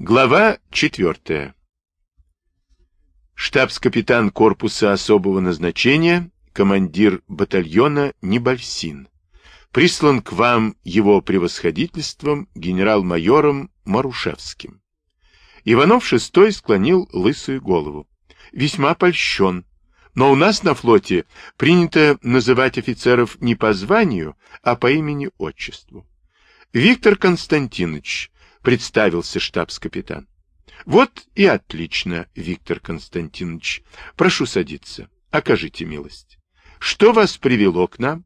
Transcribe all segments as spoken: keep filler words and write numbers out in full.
Глава четвертая. Штабс-капитан корпуса особого назначения, командир батальона Небольсин. Прислан к вам его превосходительством генерал-майором Марушевским. Иванов шестой склонил лысую голову. Весьма польщен. Но у нас на флоте принято называть офицеров не по званию, а по имени-отчеству. Виктор Константинович, представился штабс-капитан. Вот и отлично, Виктор Константинович. Прошу садиться. Окажите милость. Что вас привело к нам?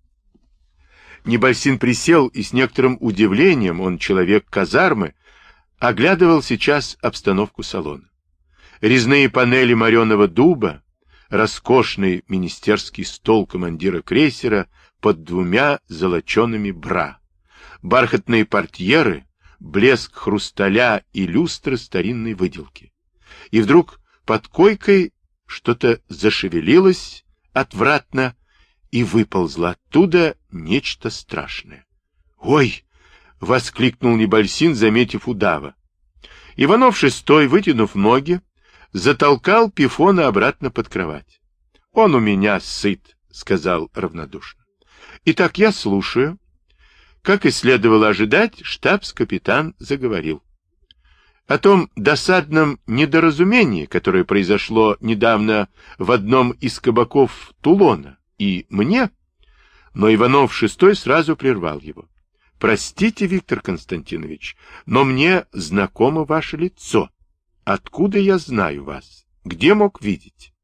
Небольсин присел, и с некоторым удивлением, он человек казармы, оглядывал сейчас обстановку салона. Резные панели мореного дуба, роскошный министерский стол командира крейсера под двумя золочеными бра, бархатные портьеры, блеск хрусталя и люстры старинной выделки. И вдруг под койкой что-то зашевелилось отвратно, и выползло оттуда нечто страшное. «Ой!» — воскликнул Небольсин, заметив удава. Иванов шестой, вытянув ноги, затолкал Пифона обратно под кровать. «Он у меня сыт», — сказал равнодушно. «Итак, я слушаю». Как и следовало ожидать, штабс-капитан заговорил. О том досадном недоразумении, которое произошло недавно в одном из кабаков Тулона, и мне, но Иванов шестой сразу прервал его. «Простите, Виктор Константинович, но мне знакомо ваше лицо. Откуда я знаю вас? Где мог видеть?»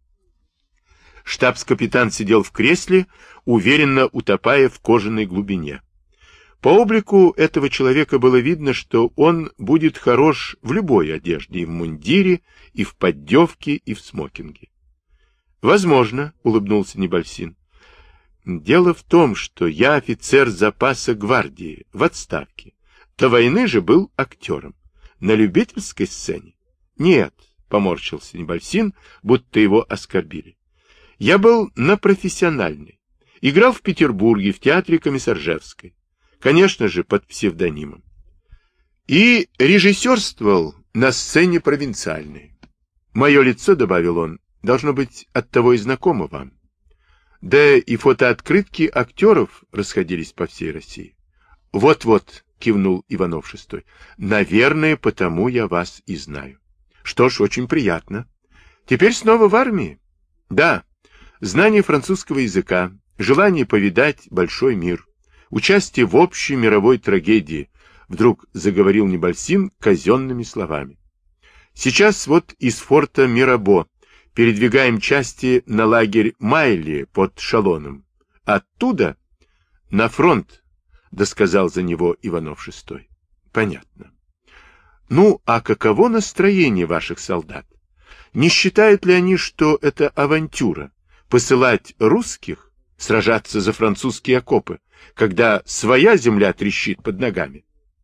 Штабс-капитан сидел в кресле, уверенно утопая в кожаной глубине. По облику этого человека было видно, что он будет хорош в любой одежде, и в мундире, и в поддевке, и в смокинге. «Возможно», — улыбнулся Небольсин. «Дело в том, что я офицер запаса гвардии, в отставке. До войны же был актером. На любительской сцене?» «Нет», — поморщился Небольсин, будто его оскорбили. «Я был на профессиональной. Играл в Петербурге, в театре Комиссаржевской. Конечно же, под псевдонимом. И режиссерствовал на сцене провинциальной. Мое лицо, — добавил он, — должно быть, оттого и знакомо вам. Да и фотооткрытки актеров расходились по всей России. Вот-вот, — кивнул Иванов шестой, — наверное, потому я вас и знаю. Что ж, очень приятно. Теперь снова в армии? Да, знание французского языка, желание повидать большой мир. Участие в общей мировой трагедии, вдруг заговорил Небольсин казенными словами. Сейчас вот из форта Мирабо передвигаем части на лагерь Майли под Шалоном. Оттуда на фронт, досказал за него Иванов шестой. Понятно. Ну, а каково настроение ваших солдат? Не считают ли они, что это авантюра, посылать русских сражаться за французские окопы, когда своя земля трещит под ногами?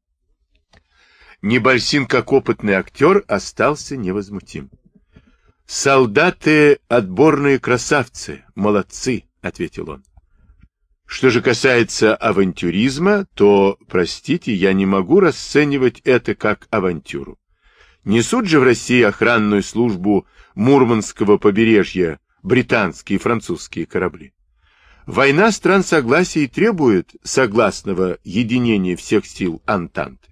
Небольсин, как опытный актер, остался невозмутим. «Солдаты — отборные красавцы, молодцы», — ответил он. «Что же касается авантюризма, то, простите, я не могу расценивать это как авантюру. Несут же в России охранную службу Мурманского побережья британские и французские корабли. Война стран согласия требует согласного единения всех сил Антанты.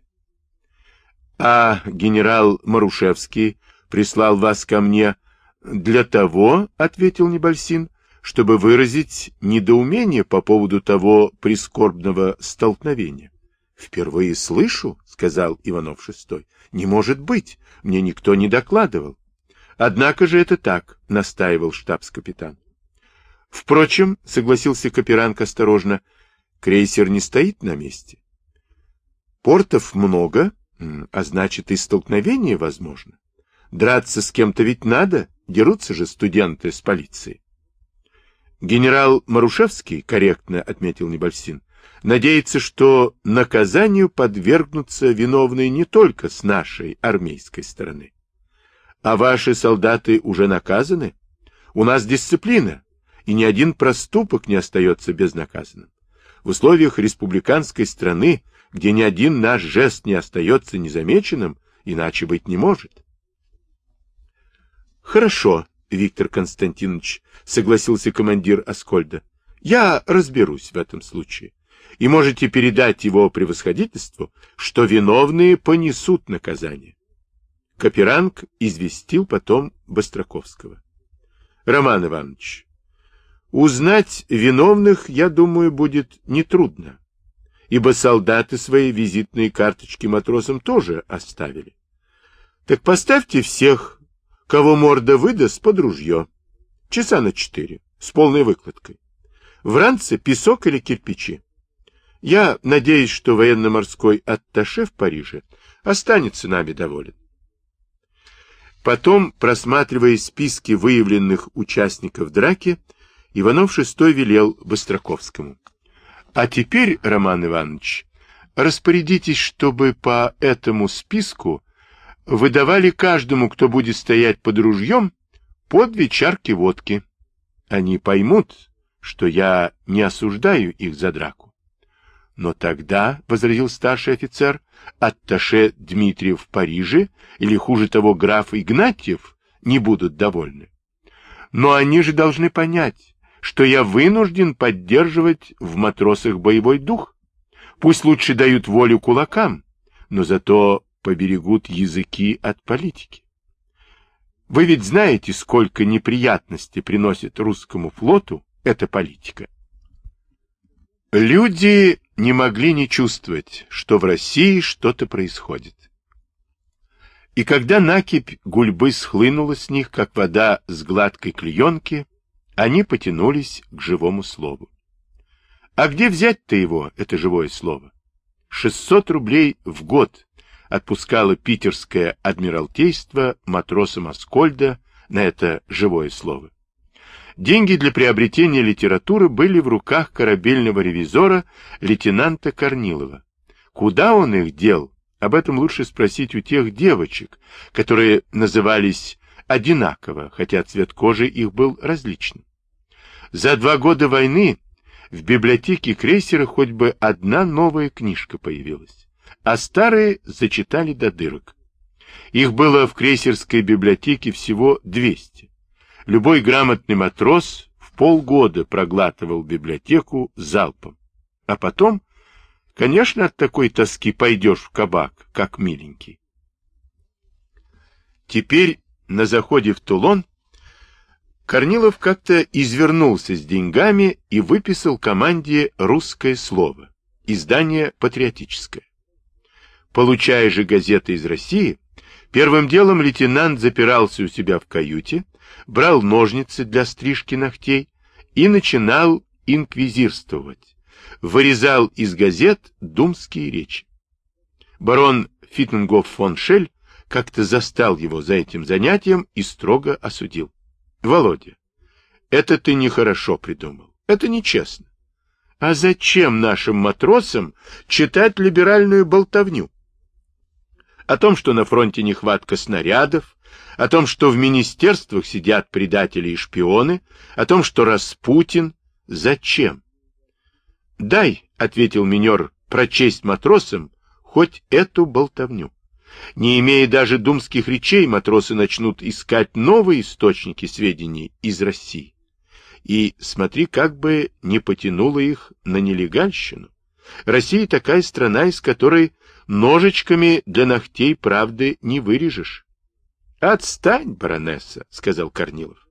А генерал Марушевский прислал вас ко мне для того, — ответил Небольсин, — чтобы выразить недоумение по поводу того прискорбного столкновения. — Впервые слышу, — сказал Иванов шестой. — Не может быть, мне никто не докладывал. — Однако же это так, — настаивал штабс-капитан. Впрочем, согласился Каперанг осторожно, крейсер не стоит на месте. Портов много, а значит и столкновение возможно. Драться с кем-то ведь надо, дерутся же студенты с полицией. Генерал Марушевский, корректно отметил Небольсин, надеется, что наказанию подвергнутся виновные не только с нашей армейской стороны. А ваши солдаты уже наказаны? У нас дисциплина, и ни один проступок не остается безнаказанным. В условиях республиканской страны, где ни один наш жест не остается незамеченным, иначе быть не может. Хорошо, Виктор Константинович, согласился командир Аскольда. Я разберусь в этом случае. И можете передать его превосходительству, что виновные понесут наказание. Каперанг известил потом Быстроковского. Роман Иванович, узнать виновных, я думаю, будет нетрудно, ибо солдаты свои визитные карточки матросам тоже оставили. Так поставьте всех, кого морда выдаст, под ружье. Часа на четыре, с полной выкладкой. В ранце песок или кирпичи. Я надеюсь, что военно-морской атташе в Париже останется нами доволен. Потом, просматривая списки выявленных участников драки, Иванов шестой велел Быстроковскому. А теперь, Роман Иванович, распорядитесь, чтобы по этому списку выдавали каждому, кто будет стоять под ружьем, по две чарки водки. Они поймут, что я не осуждаю их за драку. Но тогда, — возразил старший офицер, — атташе Дмитриев в Париже, или, хуже того, граф Игнатьев, не будут довольны. Но они же должны понять, что я вынужден поддерживать в матросах боевой дух. Пусть лучше дают волю кулакам, но зато поберегут языки от политики. Вы ведь знаете, сколько неприятностей приносит русскому флоту эта политика. Люди не могли не чувствовать, что в России что-то происходит. И когда накипь гульбы схлынула с них, как вода с гладкой клеенки, они потянулись к живому слову. А где взять-то его, это живое слово? шестьсот рублей в год отпускало питерское адмиралтейство матросам Аскольда на это живое слово. Деньги для приобретения литературы были в руках корабельного ревизора лейтенанта Корнилова. Куда он их дел? Об этом лучше спросить у тех девочек, которые назывались одинаково, хотя цвет кожи их был различным. За два года войны в библиотеке крейсера хоть бы одна новая книжка появилась, а старые зачитали до дырок. Их было в крейсерской библиотеке всего двести. Любой грамотный матрос в полгода проглатывал библиотеку залпом. А потом, конечно, от такой тоски пойдешь в кабак, как миленький. Теперь на заходе в Тулон Корнилов как-то извернулся с деньгами и выписал команде «Русское слово», издание патриотическое. Получая же газеты из России, первым делом лейтенант запирался у себя в каюте, брал ножницы для стрижки ногтей и начинал инквизирствовать, вырезал из газет думские речи. Барон Фитингоф фон Шель как-то застал его за этим занятием и строго осудил. — Володя, это ты нехорошо придумал, это нечестно. А зачем нашим матросам читать либеральную болтовню? О том, что на фронте нехватка снарядов, о том, что в министерствах сидят предатели и шпионы, о том, что Распутин. Зачем? — Дай, — ответил минер, — прочесть матросам хоть эту болтовню. Не имея даже думских речей, матросы начнут искать новые источники сведений из России. И смотри, как бы не потянуло их на нелегальщину. Россия такая страна, из которой ножичками для ногтей правды не вырежешь. — Отстань, баронесса, — сказал Корнилов.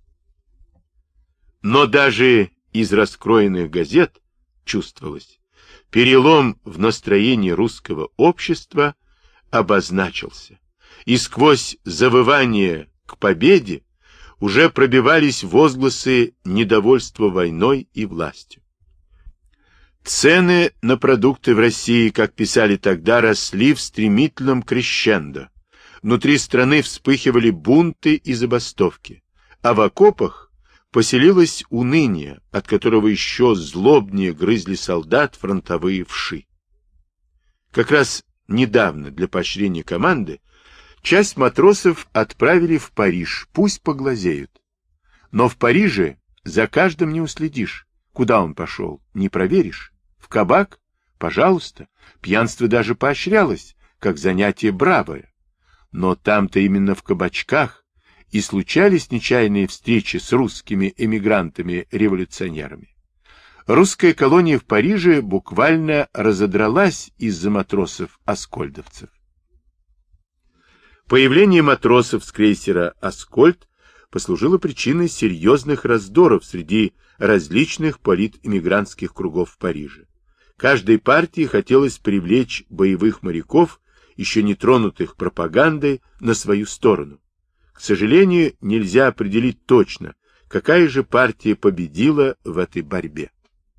Но даже из раскроенных газет чувствовалось, перелом в настроении русского общества обозначился, и сквозь завывание к победе уже пробивались возгласы недовольства войной и властью. Цены на продукты в России, как писали тогда, росли в стремительном крещендо. Внутри страны вспыхивали бунты и забастовки, а в окопах поселилось уныние, от которого еще злобнее грызли солдат фронтовые вши. Как раз недавно для поощрения команды часть матросов отправили в Париж, пусть поглазеют. Но в Париже за каждым не уследишь. Куда он пошел, не проверишь. В кабак? Пожалуйста. Пьянство даже поощрялось, как занятие бравое. но там-то именно в кабачках и случались нечаянные встречи с русскими эмигрантами-революционерами. Русская колония в Париже буквально разодралась из-за матросов-аскольдовцев. Появление матросов с крейсера «Аскольд» послужило причиной серьезных раздоров среди различных политэмигрантских кругов в Париже. Каждой партии хотелось привлечь боевых моряков, еще не тронутых пропагандой, на свою сторону. К сожалению, нельзя определить точно, какая же партия победила в этой борьбе.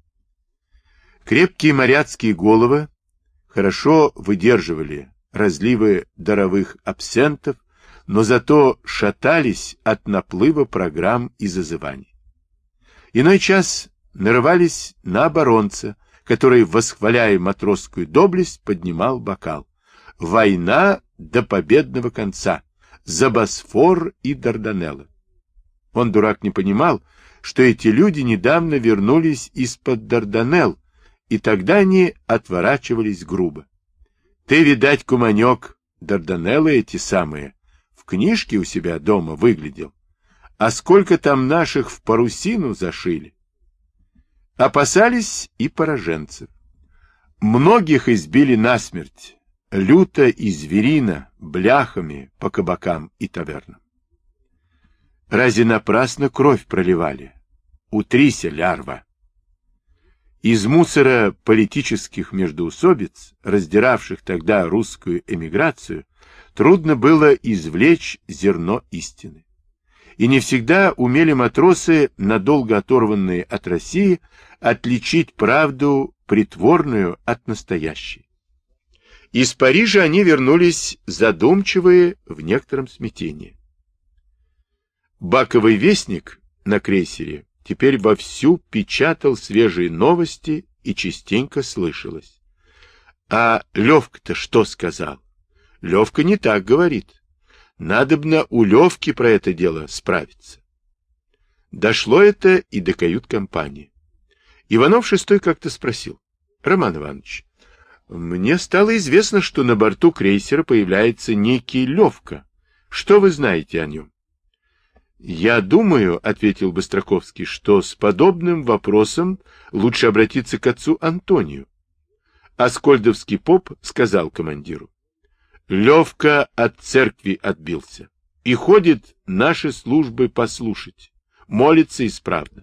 Крепкие моряцкие головы хорошо выдерживали разливы даровых абсентов, но зато шатались от наплыва программ и зазываний. Иной час нарывались на оборонца, который, восхваляя матросскую доблесть, поднимал бокал. Война до победного конца, за Босфор и Дарданеллы. Он, дурак, не понимал, что эти люди недавно вернулись из-под Дарданелл, и тогда они отворачивались грубо. Ты, видать, куманек, Дарданеллы эти самые, в книжке у себя дома выглядел. А сколько там наших в парусину зашили? Опасались и пораженцев. Многих избили насмерть, люто и зверино, бляхами по кабакам и тавернам. Разве напрасно кровь проливали? Утрися, лярва! Из мусора политических междоусобиц, раздиравших тогда русскую эмиграцию, трудно было извлечь зерно истины. И не всегда умели матросы, надолго оторванные от России, отличить правду притворную от настоящей. Из Парижа они вернулись задумчивые, в некотором смятении. Баковый вестник на крейсере теперь вовсю печатал свежие новости, и частенько слышалось: а Левка-то что сказал? Левка не так говорит. Надобно у Левки про это дело справиться. Дошло это и до кают-компании. Иванов шестой как-то спросил: Роман Иванович, мне стало известно, что на борту крейсера появляется некий Левка. Что вы знаете о нем? Я думаю, — ответил Быстроковский, — что с подобным вопросом лучше обратиться к отцу Антонию. Аскольдовский поп сказал командиру: Левка от церкви отбился и ходит наши службы послушать, молится исправно.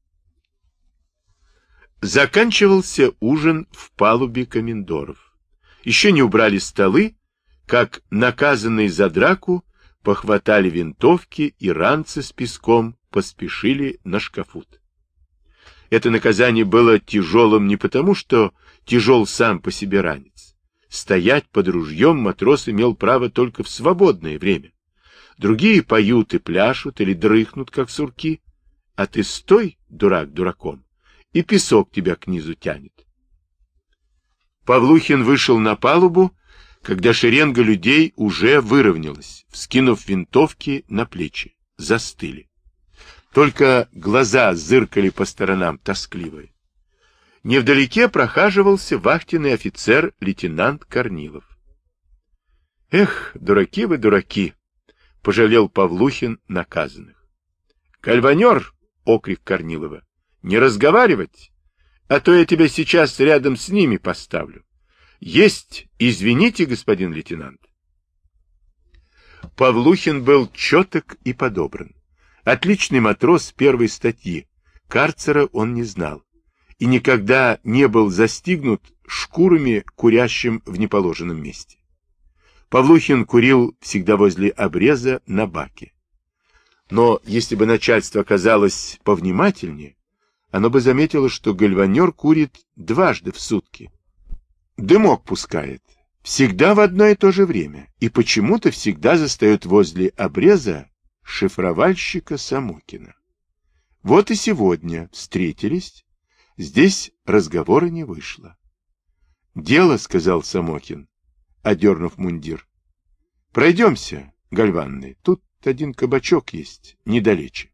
Заканчивался ужин в палубе комендоров. Еще не убрали столы, как наказанные за драку похватали винтовки и ранцы с песком поспешили на шкафут. Это наказание было тяжелым не потому, что тяжел сам по себе ранец. Стоять под ружьем матрос имел право только в свободное время. Другие поют и пляшут или дрыхнут, как сурки, а ты стой, дурак, дураком, и песок тебя к низу тянет. Павлухин вышел на палубу, когда шеренга людей уже выровнялась, вскинув винтовки на плечи, застыли. Только глаза зыркали по сторонам тоскливые. Невдалеке прохаживался вахтенный офицер лейтенант Корнилов. — Эх, дураки вы, дураки! — пожалел Павлухин наказанных. — Кальванер! — окрик Корнилова. — Не разговаривать, а то я тебя сейчас рядом с ними поставлю. Есть, извините, господин лейтенант. Павлухин был четок и подобран. Отличный матрос первой статьи. Карцера он не знал. И никогда не был застигнут шкурами, курящим в неположенном месте. Павлухин курил всегда возле обреза на баке. Но если бы начальство оказалось повнимательнее, оно бы заметило, что гальванер курит дважды в сутки. Дымок пускает. Всегда в одно и то же время. И почему-то всегда застает возле обреза шифровальщика Самокина. Вот и сегодня встретились. Здесь разговора не вышло. «Дело, — сказал Самокин, одернув мундир. — Пройдемся, Гальванный. Тут один кабачок есть, недалече.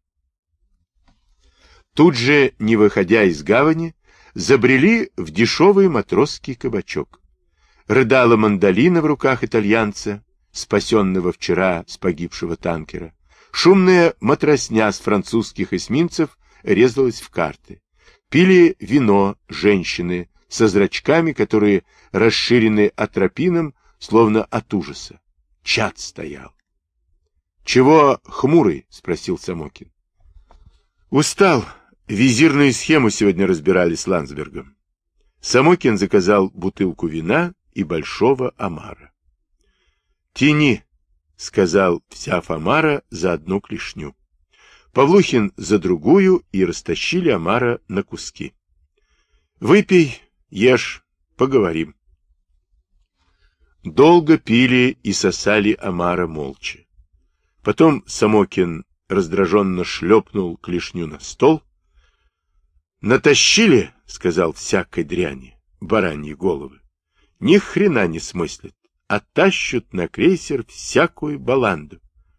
Тут же, не выходя из гавани, забрели в дешевый матросский кабачок. Рыдала мандолина в руках итальянца, спасенного вчера с погибшего танкера. Шумная матросня с французских эсминцев резалась в карты. Пили вино женщины со зрачками, которые расширены атропином, словно от ужаса. Чад стоял. — Чего хмурый? — спросил Самокин. — Устал. Визирную схему сегодня разбирали с Ландсбергом. Самокин заказал бутылку вина и большого омара. — Тяни, — сказал, взяв омара за одну клешню. Павлухин за другую, и растащили омара на куски. — Выпей, ешь, поговорим. Долго пили и сосали омара молча. Потом Самокин раздраженно шлепнул клешню на стол. — Натащили, — сказал, — всякой дряни, бараньи головы. Ни хрена не смыслят, а тащут на крейсер всякую баланду.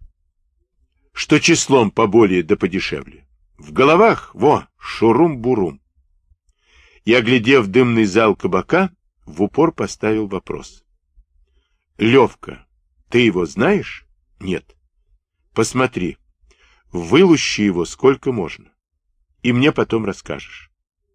Что числом поболее да подешевле. В головах, во, шурум-бурум. И, оглядев дымный зал кабака, в упор поставил вопрос. — Левка, ты его знаешь? — Нет. — Посмотри, вылущи его сколько можно. И мне потом расскажешь.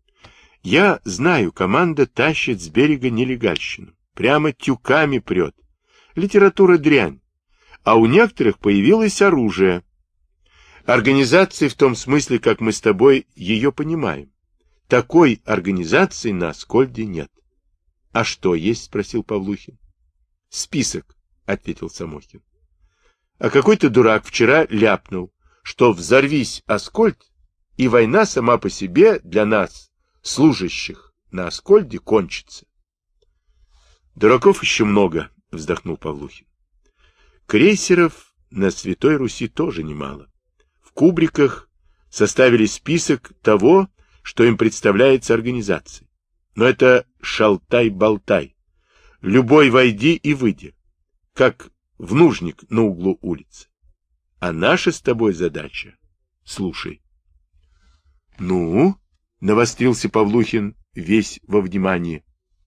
Я знаю, команда тащит с берега нелегальщину. Прямо тюками прет. Литература дрянь. А у некоторых появилось оружие. Организации в том смысле, как мы с тобой ее понимаем. Такой организации на Аскольде нет. — А что есть? — спросил Павлухин. — Список, — ответил Самохин. А какой-то дурак вчера ляпнул, что взорвись Аскольд, и война сама по себе для нас, служащих на Аскольде, кончится. — Дураков еще много, — вздохнул Павлухин. Крейсеров на Святой Руси тоже немало. В кубриках составили список того, что им представляется организацией. Но это шалтай-болтай. Любой войди и выйди, как в нужник на углу улицы. А наша с тобой задача — слушай. — Ну? — навострился Павлухин, весь во внимании.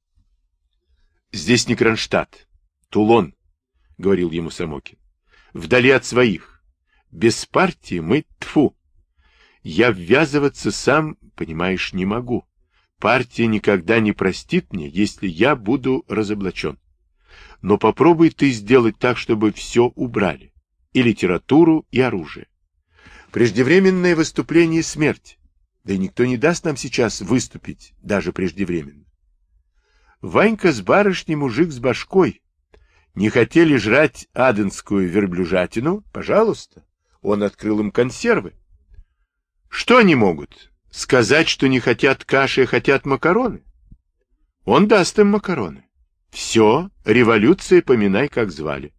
— Здесь не Кронштадт, Тулон, — говорил ему Самокин. — Вдали от своих. Без партии мы тфу. Я ввязываться сам, понимаешь, не могу. Партия никогда не простит мне, если я буду разоблачен. Но попробуй ты сделать так, чтобы все убрали. И литературу, и оружие. Преждевременное выступление — смерть. Да и никто не даст нам сейчас выступить, даже преждевременно. Ванька с барышней мужик с башкой. Не хотели жрать аденскую верблюжатину? Пожалуйста. Он открыл им консервы. Что они могут? Сказать, что не хотят каши, а хотят макароны? Он даст им макароны. Все, революция, поминай, как звали.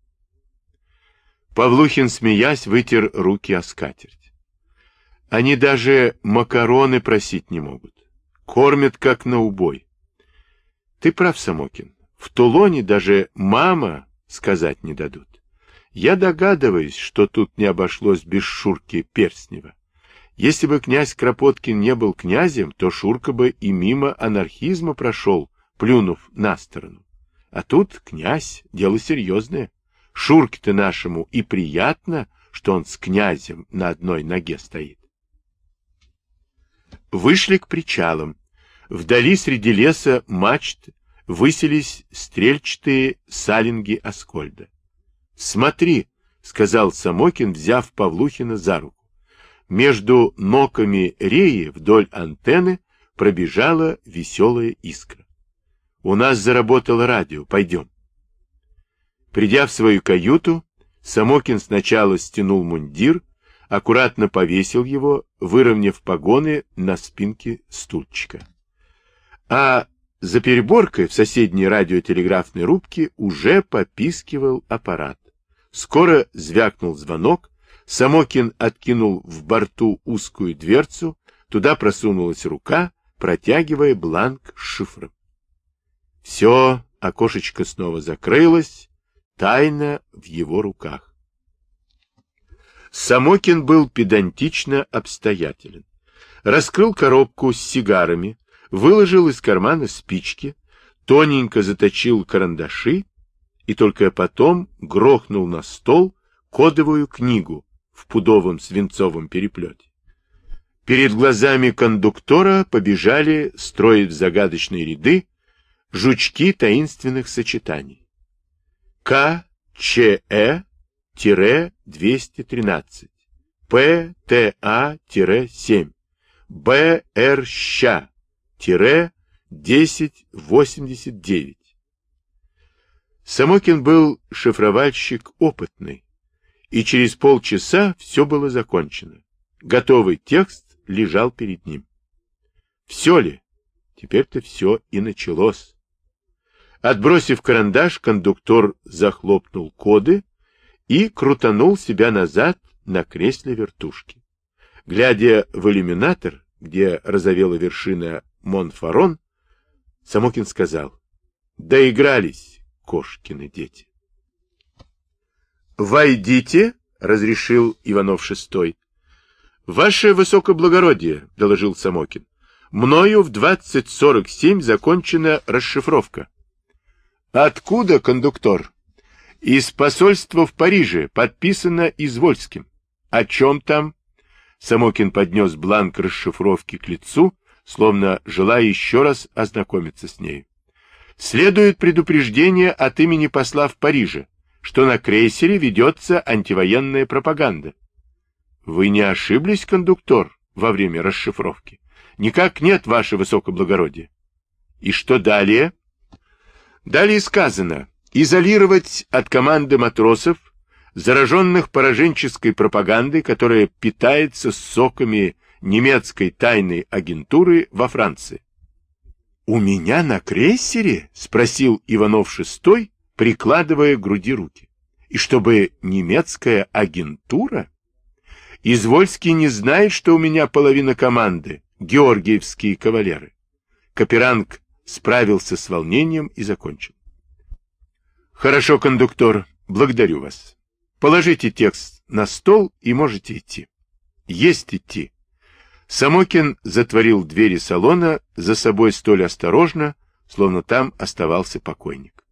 Павлухин, смеясь, вытер руки о скатерть. Они даже макароны просить не могут. Кормят, как на убой. Ты прав, Самокин. В Тулоне даже мама сказать не дадут. Я догадываюсь, что тут не обошлось без Шурки Перстнева. Если бы князь Кропоткин не был князем, то Шурка бы и мимо анархизма прошел, плюнув на сторону. А тут князь, дело серьезное. Шурке-то нашему и приятно, что он с князем на одной ноге стоит. Вышли к причалам. Вдали среди леса мачт высились стрельчатые салинги Аскольда. — Смотри, — сказал Самокин, взяв Павлухина за руку. Между ноками реи вдоль антенны пробежала веселая искра. — У нас заработало радио, пойдем. Придя в свою каюту, Самокин сначала стянул мундир, аккуратно повесил его, выровняв погоны на спинке стульчика. А за переборкой в соседней радиотелеграфной рубке уже попискивал аппарат. Скоро звякнул звонок, Самокин откинул в борту узкую дверцу, туда просунулась рука, протягивая бланк с шифром. Все, окошечко снова закрылось, тайна в его руках. Самокин был педантично обстоятелен. Раскрыл коробку с сигарами, выложил из кармана спички, тоненько заточил карандаши и только потом грохнул на стол кодовую книгу в пудовом свинцовом переплете. Перед глазами кондуктора побежали, строить в загадочные ряды, жучки таинственных сочетаний. К Ч Э двести тринадцать, П Т А семь, Б Р Щ десять восемьдесят девять. Самокин был шифровальщик опытный, и через полчаса все было закончено. Готовый текст лежал перед ним. Все ли? Теперь-то все и началось. Отбросив карандаш, кондуктор захлопнул коды и крутанул себя назад на кресле вертушки. Глядя в иллюминатор, где розовела вершина Монфарон, Самокин сказал: «Доигрались, кошкины дети». «Войдите», — разрешил Иванов шестой. «Ваше высокоблагородие», — доложил Самокин, — «мною в двадцать сорок семь закончена расшифровка». «Откуда, кондуктор?» «Из посольства в Париже, подписано Извольским». «О чем там?» Самокин поднес бланк расшифровки к лицу, словно желая еще раз ознакомиться с нею. «Следует предупреждение от имени посла в Париже, что на крейсере ведется антивоенная пропаганда». «Вы не ошиблись, кондуктор, во время расшифровки?» «Никак нет, ваше высокоблагородие». «И что далее?» «Далее сказано: изолировать от команды матросов, зараженных пораженческой пропагандой, которая питается соками немецкой тайной агентуры во Франции». «У меня на крейсере?» — спросил Иванов шестой, прикладывая к груди руки. «И чтобы немецкая агентура? Извольский не знает, что у меня половина команды — георгиевские кавалеры». Каперанг справился с волнением и закончил. «Хорошо, кондуктор, благодарю вас. Положите текст на стол и можете идти». «Есть идти». Самокин затворил двери салона за собой столь осторожно, словно там оставался покойник.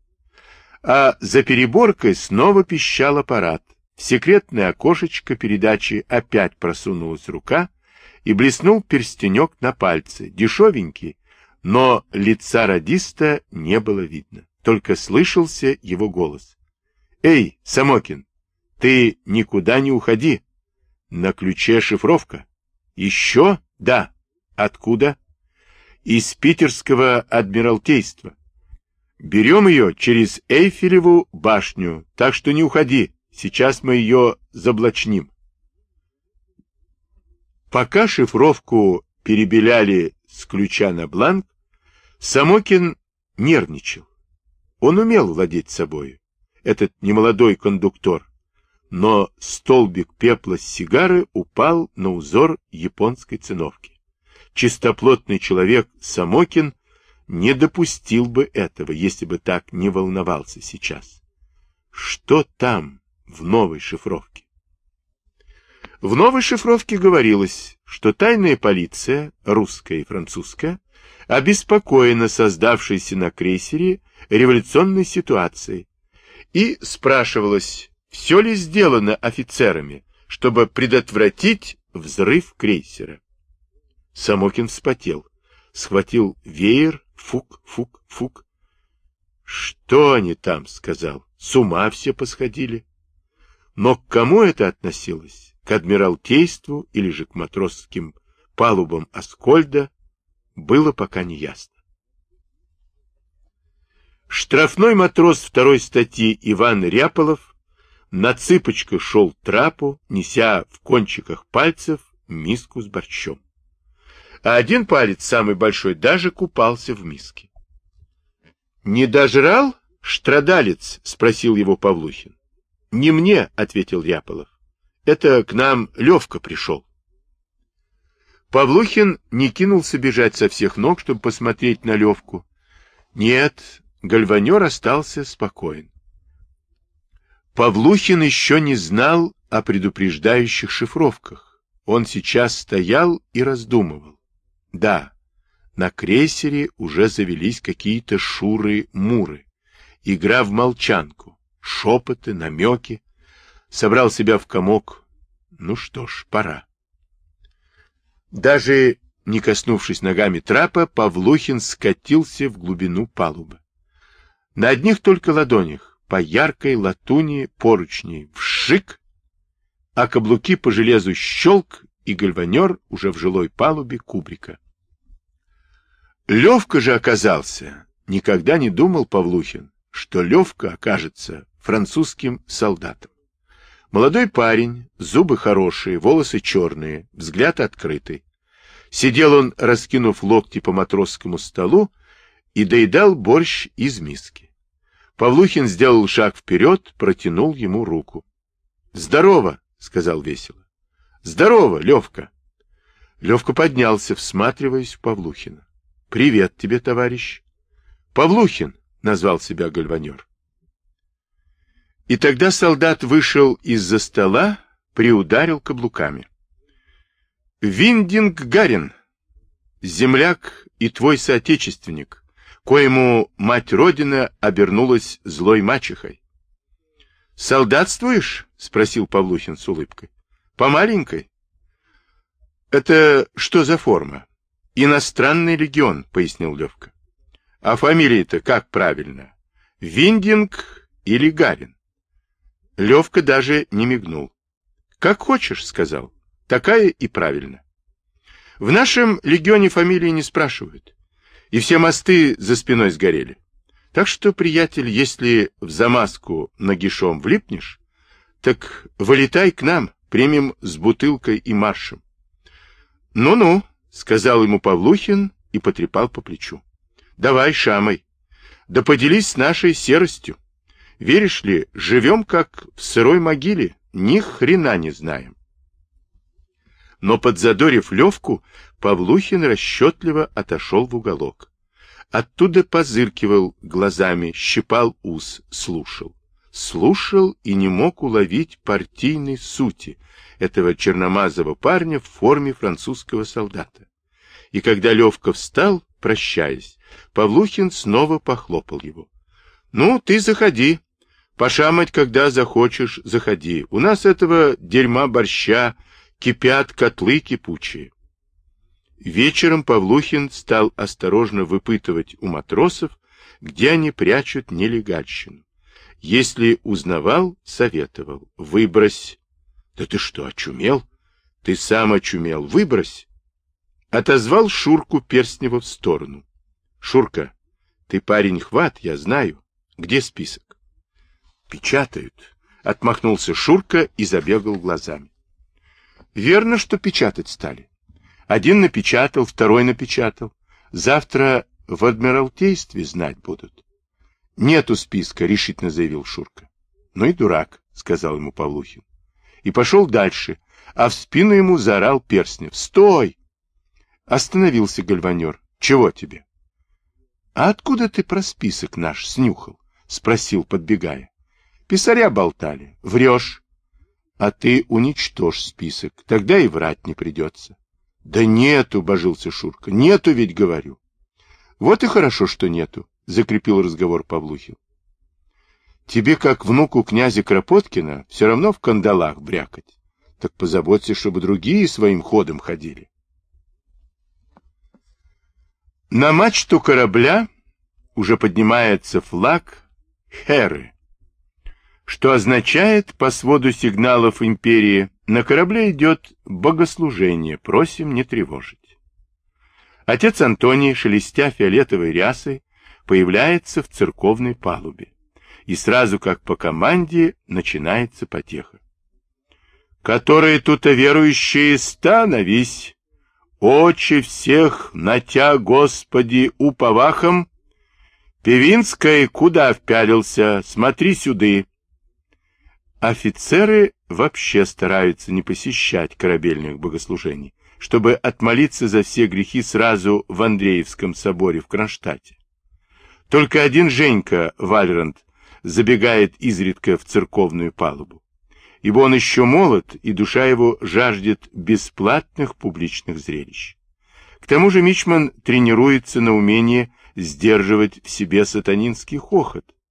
А за переборкой снова пищал аппарат. В секретное окошечко передачи опять просунулась рука, и блеснул перстенек на пальце, дешевенький, но лица радиста не было видно, только слышался его голос. «Эй, Самокин, ты никуда не уходи. На ключе шифровка». «Еще? Да. Откуда?» «Из питерского адмиралтейства. Берем ее через Эйфелеву башню, так что не уходи, сейчас мы ее заблочним». Пока шифровку перебеляли с ключа на бланк, Самокин нервничал. Он умел владеть собой, этот немолодой кондуктор, но столбик пепла с сигары упал на узор японской циновки. Чистоплотный человек Самокин не допустил бы этого, если бы так не волновался сейчас. Что там в новой шифровке? В новой шифровке говорилось, что тайная полиция, русская и французская, обеспокоена создавшейся на крейсере революционной ситуацией, и спрашивалось, все ли сделано офицерами, чтобы предотвратить взрыв крейсера. Самокин вспотел, схватил веер, фук, фук, фук. «Что они там?» — сказал. «С ума все посходили». Но к кому это относилось? К адмиралтейству или же к матросским палубам Аскольда, было пока не ясно. Штрафной матрос второй статьи Иван Ряполов на цыпочках шел трапу, неся в кончиках пальцев миску с борщом. А один палец, самый большой, даже купался в миске. «Не дожрал, страдалец?» — спросил его Павлухин. «Не мне», — ответил Ряполов. «Это к нам Левка пришел». Павлухин не кинулся бежать со всех ног, чтобы посмотреть на Левку. Нет, гальванер остался спокоен. Павлухин еще не знал о предупреждающих шифровках. Он сейчас стоял и раздумывал. Да, на крейсере уже завелись какие-то шуры-муры. игра в молчанку, шепоты, намеки. Собрал себя в комок. Ну что ж, пора. Даже не коснувшись ногами трапа, Павлухин скатился в глубину палубы. На одних только ладонях, по яркой латуни поручней, вшик, а каблуки по железу щелк, и гальванер уже в жилой палубе кубрика. Левка же оказался, никогда не думал Павлухин, что Левка окажется французским солдатом. Молодой парень, зубы хорошие, волосы черные, взгляд открытый. Сидел он, раскинув локти по матросскому столу, и доедал борщ из миски. Павлухин сделал шаг вперед, протянул ему руку. — Здорово! — сказал весело. — Здорово, Левка! Левка поднялся, всматриваясь в Павлухина. — Привет тебе, товарищ! — Павлухин! — назвал себя гальванер. И тогда солдат вышел из-за стола, приударил каблуками. — Виндинг Гарин, земляк и твой соотечественник, коему мать-родина обернулась злой мачехой. — Солдатствуешь? — спросил Павлухин с улыбкой. — По маленькой? — Это что за форма? — Иностранный легион, — пояснил Левка. — А фамилия-то как правильно? Виндинг или Гарин? Левка даже не мигнул. — Как хочешь, — сказал. — Такая и правильно. В нашем легионе фамилии не спрашивают. И все мосты за спиной сгорели. Так что, приятель, если в замазку нагишом влипнешь, так вылетай к нам, примем с бутылкой и маршем. Ну-ну, — сказал ему Павлухин и потрепал по плечу. — Давай, шамай, да поделись с нашей серостью. Веришь ли, живем как в сырой могиле, ни хрена не знаем. Но, подзадорив Левку, Павлухин расчетливо отошел в уголок. Оттуда позыркивал глазами, щипал ус, слушал. Слушал и не мог уловить партийной сути этого черномазого парня в форме французского солдата. И когда Левка встал, прощаясь, Павлухин снова похлопал его. — Ну, ты заходи. Пошамать, когда захочешь, заходи. У нас этого дерьма борща кипят котлы кипучие. Вечером Павлухин стал осторожно выпытывать у матросов, где они прячут нелегальщину. Если узнавал, советовал. Выбрось. Да ты что, очумел? Ты сам очумел. Выбрось. Отозвал Шурку Перстнева в сторону. Шурка, ты парень хват, я знаю. Где список? Печатают. Отмахнулся Шурка и забегал глазами. Верно, что печатать стали. Один напечатал, второй напечатал. Завтра в Адмиралтействе знать будут. Нету списка, решительно заявил Шурка. Ну и дурак, сказал ему Павлухин. И пошел дальше, а в спину ему заорал Перстнев. Стой! Остановился гальванер. Чего тебе? А откуда ты про список наш снюхал? Спросил, подбегая. Писаря болтали. Врешь. А ты уничтожь список, тогда и врать не придется. Да нету, божился Шурка, нету ведь, говорю. Вот и хорошо, что нету, закрепил разговор Павлухин. Тебе, как внуку князя Кропоткина, все равно в кандалах брякать. Так позаботься, чтобы другие своим ходом ходили. На мачту корабля уже поднимается флаг Херы, что означает, по своду сигналов империи, на корабле идет богослужение, просим не тревожить. Отец Антоний, шелестя фиолетовой рясой, появляется в церковной палубе, и сразу, как по команде, начинается потеха. «Которые тут верующие, становись! Очи всех на тя, Господи, уповахом! Певинская куда впялился? Смотри сюды!» Офицеры вообще стараются не посещать корабельных богослужений, чтобы отмолиться за все грехи сразу в Андреевском соборе в Кронштадте. Только один Женька Вальрант забегает изредка в церковную палубу, ибо он еще молод, и душа его жаждет бесплатных публичных зрелищ. К тому же мичман тренируется на умении сдерживать в себе сатанинский хохот,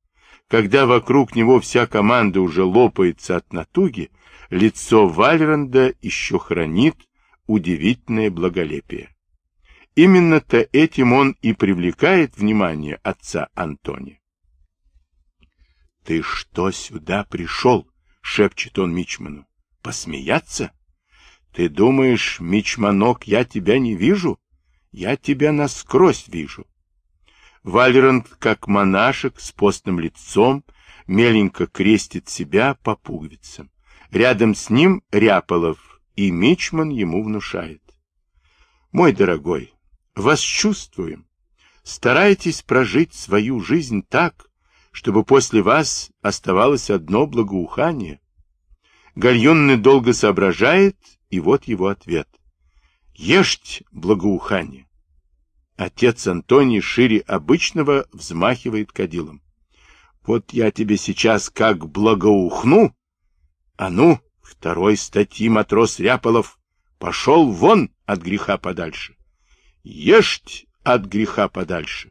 Когда вокруг него вся команда уже лопается от натуги, лицо Вальранда еще хранит удивительное благолепие. Именно-то этим он и привлекает внимание отца Антония. «Ты что сюда пришел?» — шепчет он мичману. «Посмеяться? Ты думаешь, мичманок, я тебя не вижу? Я тебя насквозь вижу». Вальранд, как монашек с постным лицом, меленько крестит себя по пуговицам. Рядом с ним Ряполов, и мичман ему внушает: «Мой дорогой, вас чувствуем. Старайтесь прожить свою жизнь так, чтобы после вас оставалось одно благоухание». Гальюнный долго соображает, и вот его ответ: «Ешьте благоухание». Отец Антоний шире обычного взмахивает кадилом. «Вот я тебе сейчас как благоухну. А ну, второй статьи матрос Ряполов, пошел вон от греха подальше. Ешьте от греха подальше».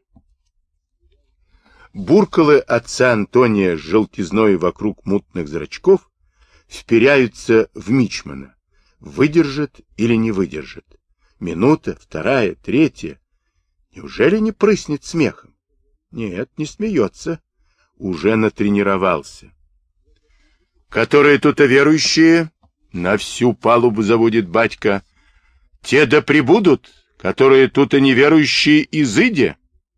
Буркалы отца Антония с желтизной вокруг мутных зрачков вперяются в мичмана. Выдержит или не выдержит. Минута, вторая, третья. Неужели не прыснет смехом? Нет, не смеется. Уже натренировался. «Которые тут верующие?» — на всю палубу заводит батька. «Те да прибудут, которые тут и неверующие, изыди».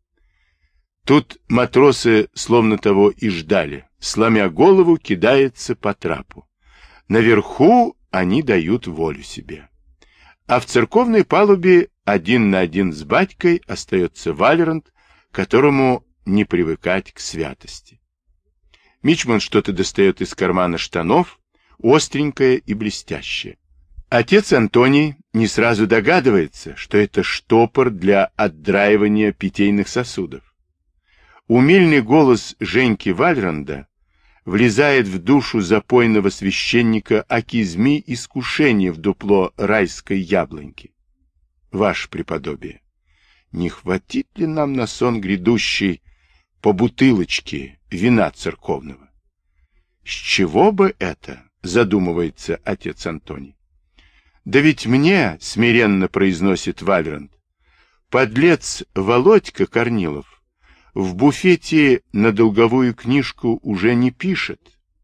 Тут матросы словно того и ждали. Сломя голову, кидается по трапу. Наверху они дают волю себе. А в церковной палубе один на один с батькой остается Вальранд, которому не привыкать к святости. Мичман что-то достает из кармана штанов, остренькое и блестящее. Отец Антоний не сразу догадывается, что это штопор для отдраивания питейных сосудов. Умильный голос Женьки Вальранда влезает в душу запойного священника о кизме искушения в дупло райской яблоньки. Ваше преподобие, не хватит ли нам на сон грядущий по бутылочке вина церковного? С чего бы это, задумывается отец Антоний. Да ведь мне, смиренно произносит Вальранд, подлец Володька Корнилов в буфете на долговую книжку уже не пишет.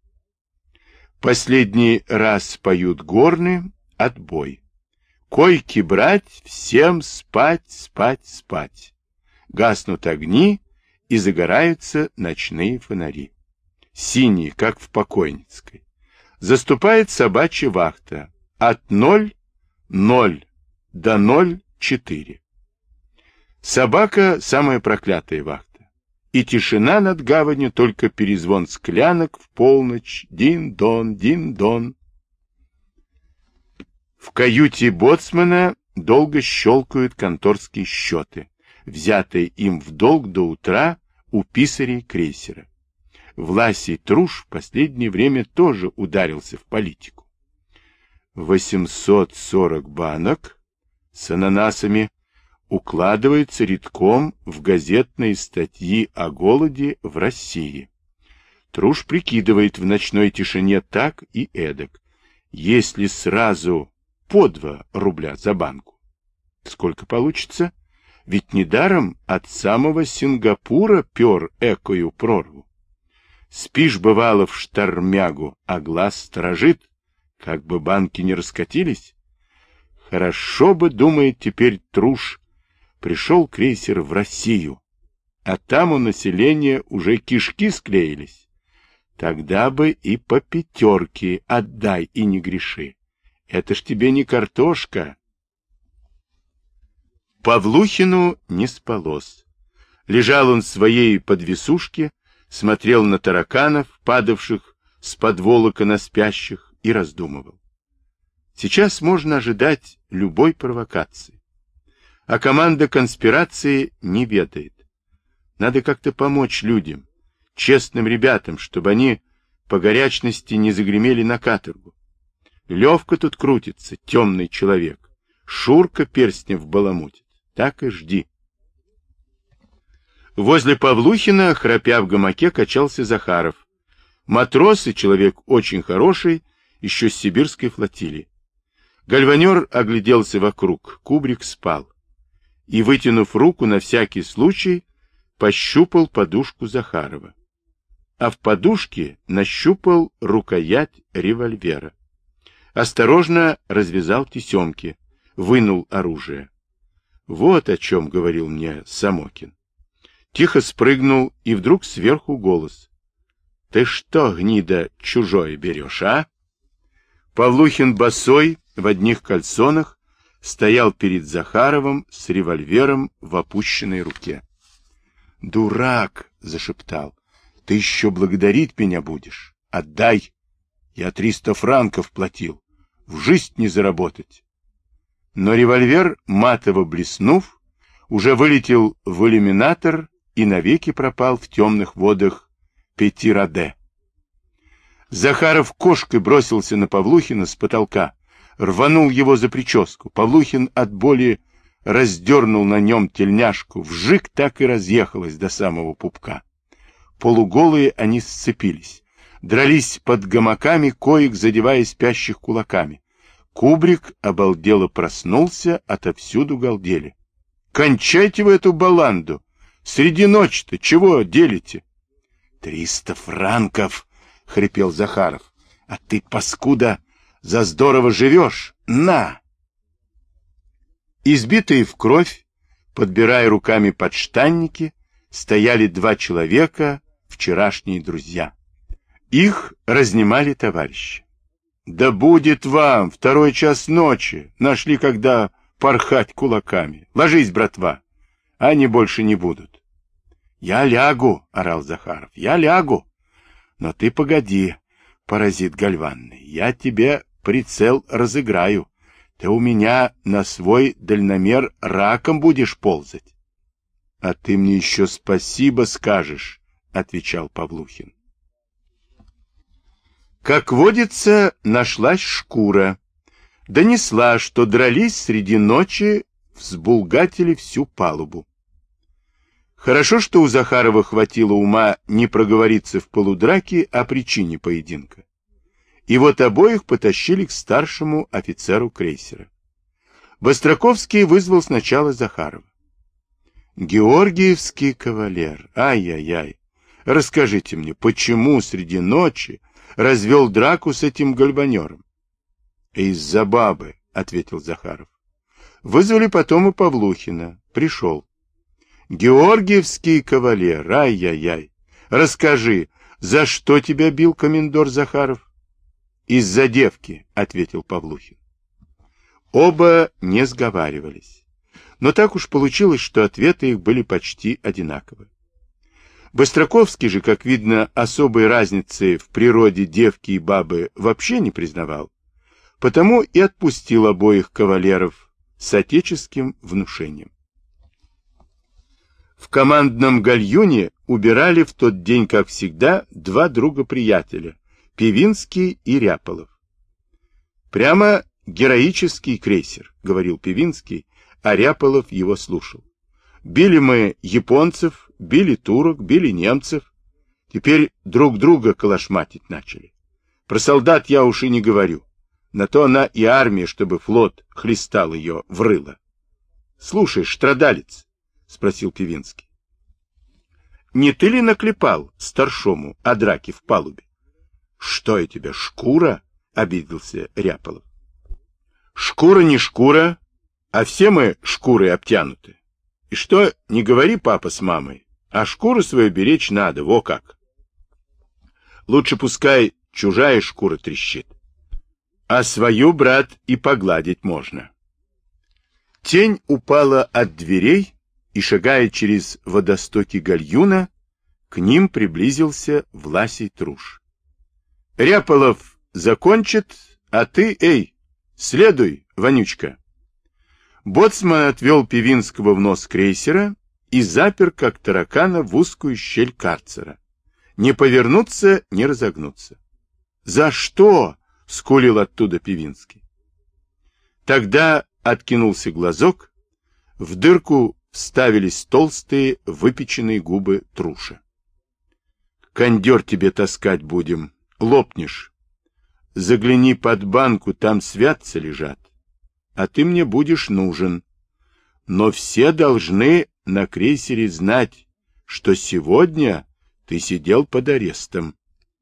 Последний раз поют горны, отбой. Койки брать, всем спать, спать, спать. Гаснут огни, и загораются ночные фонари. Синие, как в покойницкой. Заступает собачья вахта. От ноль, ноль до ноль, четыре. Собака — самая проклятая вахта. И тишина над гаванью, только перезвон склянок в полночь. Дин-дон, дин-дон. В каюте боцмана долго щелкают конторские счеты, взятые им в долг до утра у писарей крейсера. Власий Труш в последнее время тоже ударился в политику. восемьсот сорок банок с ананасами укладываются редком в газетные статьи о голоде в России. Труш прикидывает в ночной тишине так и эдак. Если сразу по два рубля за банку, сколько получится? Ведь недаром от самого Сингапура пер экую прорву. Спишь, бывало, в штормягу, а глаз сторожит, как бы банки не раскатились. Хорошо бы, думает теперь Труш, пришел крейсер в Россию, а там у населения уже кишки склеились. Тогда бы и по пятерке отдай и не греши. Это ж тебе не картошка. Павлухину не спалось. Лежал он в своей подвесушке, смотрел на тараканов, падавших с подволока на спящих, и раздумывал. Сейчас можно ожидать любой провокации. А команда конспирации не ведает. Надо как-то помочь людям, честным ребятам, чтобы они по горячности не загремели на каторгу. Левка тут крутится, темный человек. Шурка Перстнев баламутит. Так и жди. Возле Павлухина, храпя в гамаке, качался Захаров. Матрос и человек очень хороший, еще с сибирской флотилии. Гальванер огляделся вокруг, кубрик спал. И, вытянув руку, на всякий случай, пощупал подушку Захарова. А в подушке нащупал рукоять револьвера. Осторожно развязал тесемки, вынул оружие. Вот о чем говорил мне Самокин. Тихо спрыгнул, и вдруг сверху голос. — Ты что, гнида, чужое берешь, а? Павлухин босой, в одних кальсонах, стоял перед Захаровым с револьвером в опущенной руке. — Дурак! — зашептал. — Ты еще благодарить меня будешь? Отдай! Я триста франков платил. В жизнь не заработать. Но револьвер, матово блеснув, уже вылетел в иллюминатор и навеки пропал в темных водах Пяти-Роде. Захаров кошкой бросился на Павлухина с потолка, рванул его за прическу. Павлухин от боли раздернул на нем тельняшку, вжик так и разъехалась до самого пупка. Полуголые они сцепились, дрались под гамаками, коек задевая спящих кулаками. Кубрик обалдело проснулся, отовсюду галдели. — Кончайте вы эту баланду! Среди ночи-то чего делите? — Триста франков! — хрипел Захаров. — А ты, паскуда, за здорово живешь! На! Избитые в кровь, подбирая руками подштанники, стояли два человека, вчерашние друзья. Их разнимали товарищи. Да будет вам, второй час ночи, нашли когда порхать кулаками. Ложись, братва, они больше не будут. Я лягу, орал Захаров, я лягу. Но ты погоди, паразит гальванный, я тебе прицел разыграю. Ты у меня на свой дальномер раком будешь ползать. А ты мне еще спасибо скажешь, отвечал Павлухин. Как водится, нашлась шкура. Донесла, что дрались среди ночи, взбулгатили всю палубу. Хорошо, что у Захарова хватило ума не проговориться в полудраке о причине поединка. И вот обоих потащили к старшему офицеру крейсера. Быстроковский вызвал сначала Захарова. Георгиевский кавалер, ай-яй-яй, расскажите мне, почему среди ночи развел драку с этим гальванером? — Из-за бабы, — ответил Захаров. Вызвали потом и Павлухина. Пришел. — Георгиевский кавалер, ай-яй-яй, расскажи, за что тебя бил комендор Захаров? — Из-за девки, — ответил Павлухин. Оба не сговаривались. Но так уж получилось, что ответы их были почти одинаковы. Быстроковский же, как видно, особой разницы в природе девки и бабы вообще не признавал, потому и отпустил обоих кавалеров с отеческим внушением. В командном гальюне убирали в тот день, как всегда, два друга-приятеля — Певинский и Ряполов. «Прямо героический крейсер», — говорил Певинский, а Ряполов его слушал. «Били мы японцев, били турок, били немцев. Теперь друг друга калашматить начали. Про солдат я уж и не говорю. На то она и армия, чтобы флот хлестал ее в рыло». «Слушай, страдалец», — спросил Певинский, — «не ты ли наклепал старшому о драке в палубе?» «Что я тебе, шкура?» — обиделся Ряполов. «Шкура не шкура, а все мы шкурой обтянуты. И что, не говори папа с мамой, а шкуру свою беречь надо, во как. Лучше пускай чужая шкура трещит, а свою, брат, и погладить можно». Тень упала от дверей, и, шагая через водостоки гальюна, к ним приблизился Власий Труш. «Ряполов закончит, а ты, эй, следуй, вонючка». Боцман отвел Певинского в нос крейсера и запер, как таракана, в узкую щель карцера. Не повернуться, не разогнуться. «За что?» — скулил оттуда Певинский. Тогда откинулся глазок, в дырку вставились толстые выпеченные губы Труша. Кондер тебе таскать будем, лопнешь. Загляни под банку, там святцы лежат, а ты мне будешь нужен. Но все должны на крейсере знать, что сегодня ты сидел под арестом.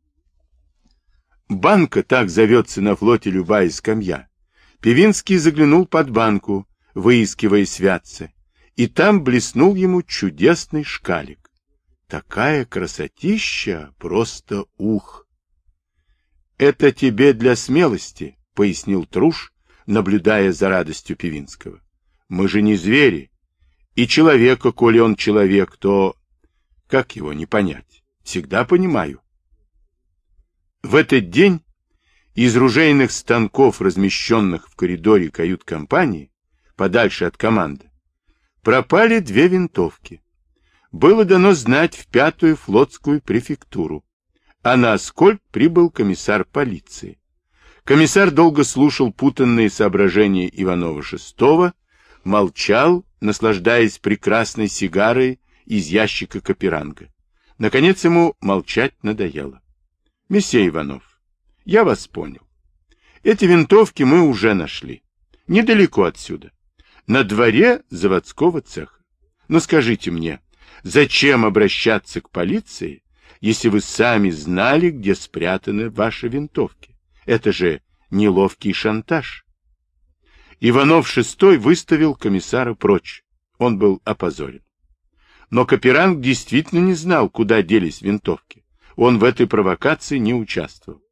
Банка, так зовется на флоте любая скамья. Певинский заглянул под банку, выискивая святцы, и там блеснул ему чудесный шкалик. Такая красотища, просто ух! — Это тебе для смелости, — пояснил Труш, наблюдая за радостью Певинского. — Мы же не звери, и человека, коли он человек, то... Как его не понять? Всегда понимаю. В этот день из ружейных станков, размещенных в коридоре кают-компании, подальше от команды, пропали две винтовки. Было дано знать в пятую флотскую префектуру, а на Аскольд прибыл комиссар полиции. Комиссар долго слушал путанные соображения Иванова-шестого, молчал, наслаждаясь прекрасной сигарой из ящика Каперанга. Наконец ему молчать надоело. — Месье Иванов, я вас понял. Эти винтовки мы уже нашли. Недалеко отсюда. На дворе заводского цеха. Но скажите мне, зачем обращаться к полиции, если вы сами знали, где спрятаны ваши винтовки? Это же неловкий шантаж. Иванов-шестой выставил комиссара прочь. Он был опозорен. Но Каперанг действительно не знал, куда делись винтовки. Он в этой провокации не участвовал.